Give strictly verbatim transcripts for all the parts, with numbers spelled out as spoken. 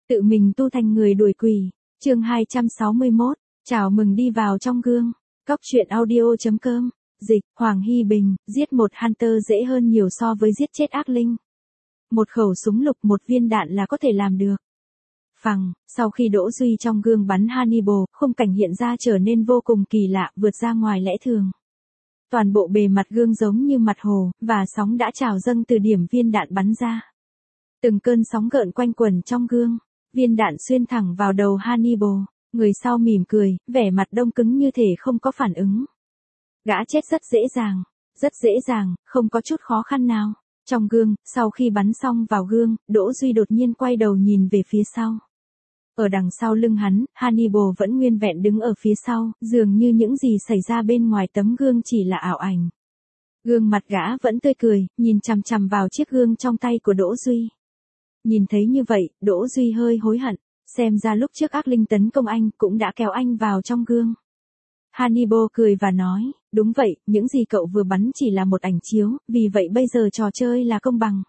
Tự mình tu thành người đuổi quỷ. Chương hai trăm sáu mươi mốt. Chào mừng đi vào trong gương. Cóc truyện audio chấm com. Dịch, Hoàng Hy Bình, giết một Hunter dễ hơn nhiều so với giết chết ác linh. Một khẩu súng lục một viên đạn là có thể làm được. Phằng, sau khi Đỗ Duy trong gương bắn Hannibal, khung cảnh hiện ra trở nên vô cùng kỳ lạ, vượt ra ngoài lẽ thường. Toàn bộ bề mặt gương giống như mặt hồ, và sóng đã trào dâng từ điểm viên đạn bắn ra. Từng cơn sóng gợn quanh quẩn trong gương, viên đạn xuyên thẳng vào đầu Hannibal, người sau mỉm cười, vẻ mặt đông cứng như thể không có phản ứng. Gã chết rất dễ dàng, rất dễ dàng, không có chút khó khăn nào. Trong gương, sau khi bắn xong vào gương, Đỗ Duy đột nhiên quay đầu nhìn về phía sau. Ở đằng sau lưng hắn, Hannibal vẫn nguyên vẹn đứng ở phía sau, dường như những gì xảy ra bên ngoài tấm gương chỉ là ảo ảnh. Gương mặt gã vẫn tươi cười, nhìn chằm chằm vào chiếc gương trong tay của Đỗ Duy. Nhìn thấy như vậy, Đỗ Duy hơi hối hận, xem ra lúc trước ác linh tấn công anh cũng đã kéo anh vào trong gương. Hannibal cười và nói, đúng vậy, những gì cậu vừa bắn chỉ là một ảnh chiếu, vì vậy bây giờ trò chơi là công bằng.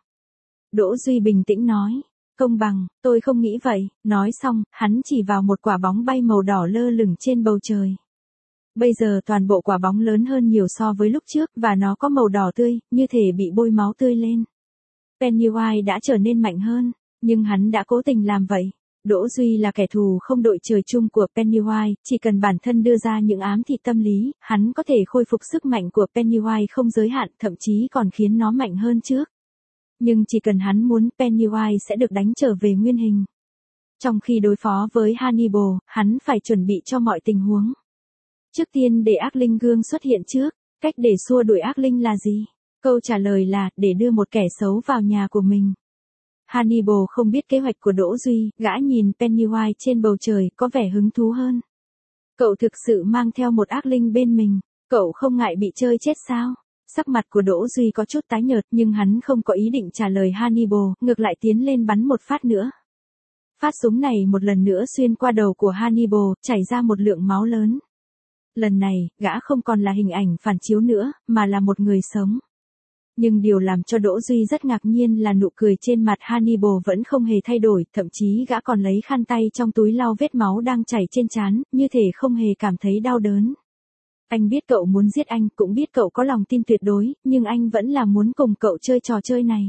Đỗ Duy bình tĩnh nói, công bằng, tôi không nghĩ vậy, nói xong, hắn chỉ vào một quả bóng bay màu đỏ lơ lửng trên bầu trời. Bây giờ toàn bộ quả bóng lớn hơn nhiều so với lúc trước, và nó có màu đỏ tươi, như thể bị bôi máu tươi lên. Pennywise đã trở nên mạnh hơn, nhưng hắn đã cố tình làm vậy. Đỗ Duy là kẻ thù không đội trời chung của Pennywise, chỉ cần bản thân đưa ra những ám thị tâm lý, hắn có thể khôi phục sức mạnh của Pennywise không giới hạn, thậm chí còn khiến nó mạnh hơn trước. Nhưng chỉ cần hắn muốn, Pennywise sẽ được đánh trở về nguyên hình. Trong khi đối phó với Hannibal, hắn phải chuẩn bị cho mọi tình huống. Trước tiên để ác linh gương xuất hiện trước, cách để xua đuổi ác linh là gì? Câu trả lời là, để đưa một kẻ xấu vào nhà của mình. Hannibal không biết kế hoạch của Đỗ Duy, gã nhìn Pennywise trên bầu trời, có vẻ hứng thú hơn. Cậu thực sự mang theo một ác linh bên mình, cậu không ngại bị chơi chết sao? Sắc mặt của Đỗ Duy có chút tái nhợt, nhưng hắn không có ý định trả lời Hannibal, ngược lại tiến lên bắn một phát nữa. Phát súng này một lần nữa xuyên qua đầu của Hannibal, chảy ra một lượng máu lớn. Lần này, gã không còn là hình ảnh phản chiếu nữa, mà là một người sống. Nhưng điều làm cho Đỗ Duy rất ngạc nhiên là nụ cười trên mặt Hannibal vẫn không hề thay đổi, thậm chí gã còn lấy khăn tay trong túi lau vết máu đang chảy trên trán, như thể không hề cảm thấy đau đớn. Anh biết cậu muốn giết anh, cũng biết cậu có lòng tin tuyệt đối, nhưng anh vẫn là muốn cùng cậu chơi trò chơi này.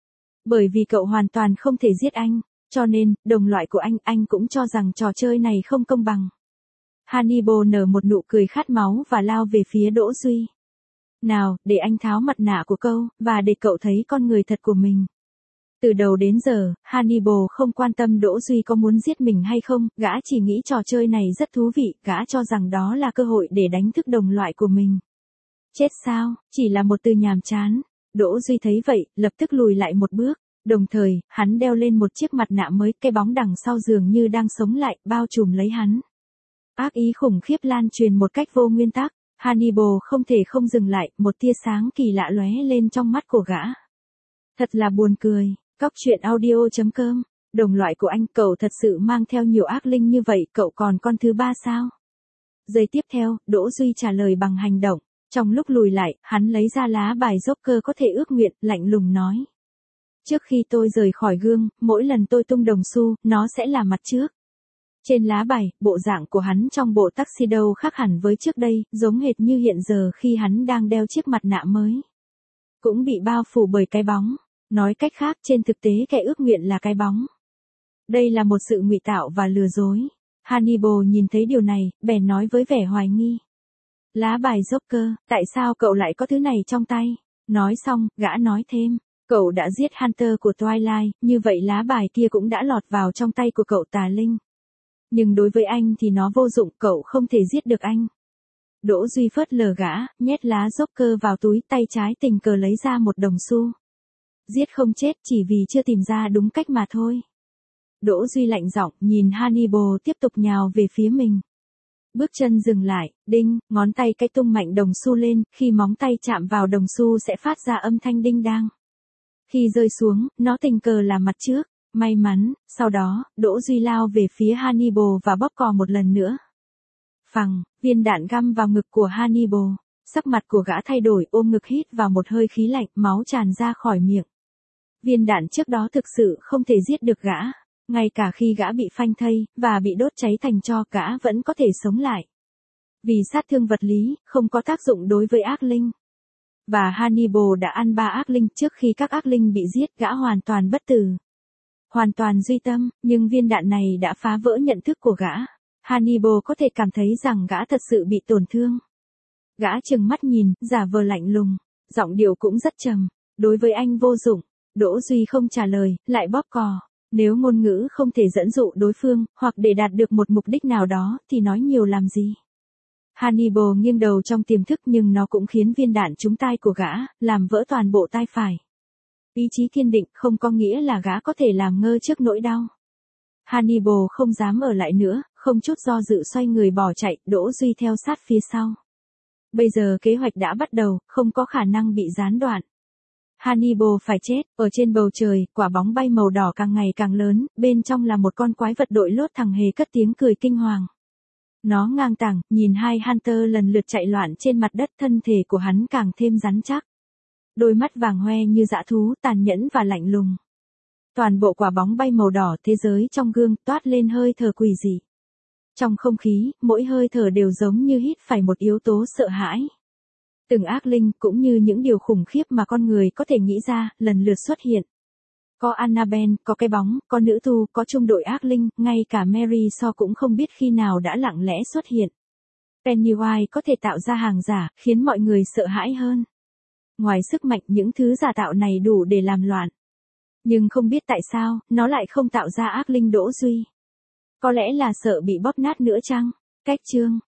Bởi vì cậu hoàn toàn không thể giết anh, cho nên, đồng loại của anh, anh cũng cho rằng trò chơi này không công bằng. Hannibal nở một nụ cười khát máu và lao về phía Đỗ Duy. Nào, để anh tháo mặt nạ của cậu, và để cậu thấy con người thật của mình. Từ đầu đến giờ, Hannibal không quan tâm Đỗ Duy có muốn giết mình hay không, gã chỉ nghĩ trò chơi này rất thú vị, gã cho rằng đó là cơ hội để đánh thức đồng loại của mình. Chết sao, chỉ là một từ nhàm chán. Đỗ Duy thấy vậy, lập tức lùi lại một bước, đồng thời, hắn đeo lên một chiếc mặt nạ mới, cái bóng đằng sau dường như đang sống lại, bao trùm lấy hắn. Ác ý khủng khiếp lan truyền một cách vô nguyên tắc. Hannibal không thể không dừng lại, một tia sáng kỳ lạ lóe lên trong mắt của gã. Thật là buồn cười, cóc truyện audio chấm com, đồng loại của anh, cậu thật sự mang theo nhiều ác linh như vậy, cậu còn con thứ ba sao? Giây tiếp theo, Đỗ Duy trả lời bằng hành động, trong lúc lùi lại, hắn lấy ra lá bài Joker có thể ước nguyện, lạnh lùng nói. Trước khi tôi rời khỏi gương, mỗi lần tôi tung đồng xu, nó sẽ là mặt trước. Trên lá bài, bộ dạng của hắn trong bộ tuxedo khác hẳn với trước đây, giống hệt như hiện giờ khi hắn đang đeo chiếc mặt nạ mới. Cũng bị bao phủ bởi cái bóng. Nói cách khác, trên thực tế kẻ ước nguyện là cái bóng. Đây là một sự ngụy tạo và lừa dối. Hannibal nhìn thấy điều này, bèn nói với vẻ hoài nghi. Lá bài Joker, tại sao cậu lại có thứ này trong tay? Nói xong, gã nói thêm. Cậu đã giết Hunter của Twilight, như vậy lá bài kia cũng đã lọt vào trong tay của cậu tà linh. Nhưng đối với anh thì nó vô dụng, cậu không thể giết được anh. Đỗ Duy phớt lờ gã, nhét lá Joker vào túi, tay trái tình cờ lấy ra một đồng xu. Giết không chết chỉ vì chưa tìm ra đúng cách mà thôi. Đỗ Duy lạnh giọng, nhìn Hannibal tiếp tục nhào về phía mình. Bước chân dừng lại, đinh, ngón tay cái tung mạnh đồng xu lên, khi móng tay chạm vào đồng xu sẽ phát ra âm thanh đinh đang. Khi rơi xuống, nó tình cờ là mặt trước. May mắn, sau đó, Đỗ Duy lao về phía Hannibal và bóp cò một lần nữa. Phằng, viên đạn găm vào ngực của Hannibal. Sắc mặt của gã thay đổi, ôm ngực hít vào một hơi khí lạnh, máu tràn ra khỏi miệng. Viên đạn trước đó thực sự không thể giết được gã. Ngay cả khi gã bị phanh thây, và bị đốt cháy thành tro, gã vẫn có thể sống lại. Vì sát thương vật lý, không có tác dụng đối với ác linh. Và Hannibal đã ăn ba ác linh trước khi các ác linh bị giết, gã hoàn toàn bất tử. Hoàn toàn duy tâm, nhưng viên đạn này đã phá vỡ nhận thức của gã. Hannibal có thể cảm thấy rằng gã thật sự bị tổn thương. Gã trừng mắt nhìn, giả vờ lạnh lùng, giọng điệu cũng rất trầm. Đối với anh vô dụng. Đỗ Duy không trả lời, lại bóp cò. Nếu ngôn ngữ không thể dẫn dụ đối phương, hoặc để đạt được một mục đích nào đó, thì nói nhiều làm gì? Hannibal nghiêng đầu trong tiềm thức, nhưng nó cũng khiến viên đạn trúng tai của gã, làm vỡ toàn bộ tai phải. Ý chí kiên định không có nghĩa là gã có thể làm ngơ trước nỗi đau. Hannibal không dám ở lại nữa, không chút do dự xoay người bỏ chạy, Đỗ Duy theo sát phía sau. Bây giờ kế hoạch đã bắt đầu, không có khả năng bị gián đoạn. Hannibal phải chết. Ở trên bầu trời, quả bóng bay màu đỏ càng ngày càng lớn, bên trong là một con quái vật đội lốt thằng hề cất tiếng cười kinh hoàng. Nó ngang tàng, nhìn hai Hunter lần lượt chạy loạn trên mặt đất, thân thể của hắn càng thêm rắn chắc. Đôi mắt vàng hoe như dã thú, tàn nhẫn và lạnh lùng. Toàn bộ quả bóng bay màu đỏ, thế giới trong gương, toát lên hơi thở quỷ dị. Trong không khí, mỗi hơi thở đều giống như hít phải một yếu tố sợ hãi. Từng ác linh, cũng như những điều khủng khiếp mà con người có thể nghĩ ra, lần lượt xuất hiện. Có Annabelle, có cái bóng, có nữ tu, có trung đội ác linh, ngay cả Mary So cũng không biết khi nào đã lặng lẽ xuất hiện. Pennywise có thể tạo ra hàng giả, khiến mọi người sợ hãi hơn. Ngoài sức mạnh, những thứ giả tạo này đủ để làm loạn. Nhưng không biết tại sao, nó lại không tạo ra ác linh Đỗ Duy. Có lẽ là sợ bị bóp nát nữa chăng? Cách chương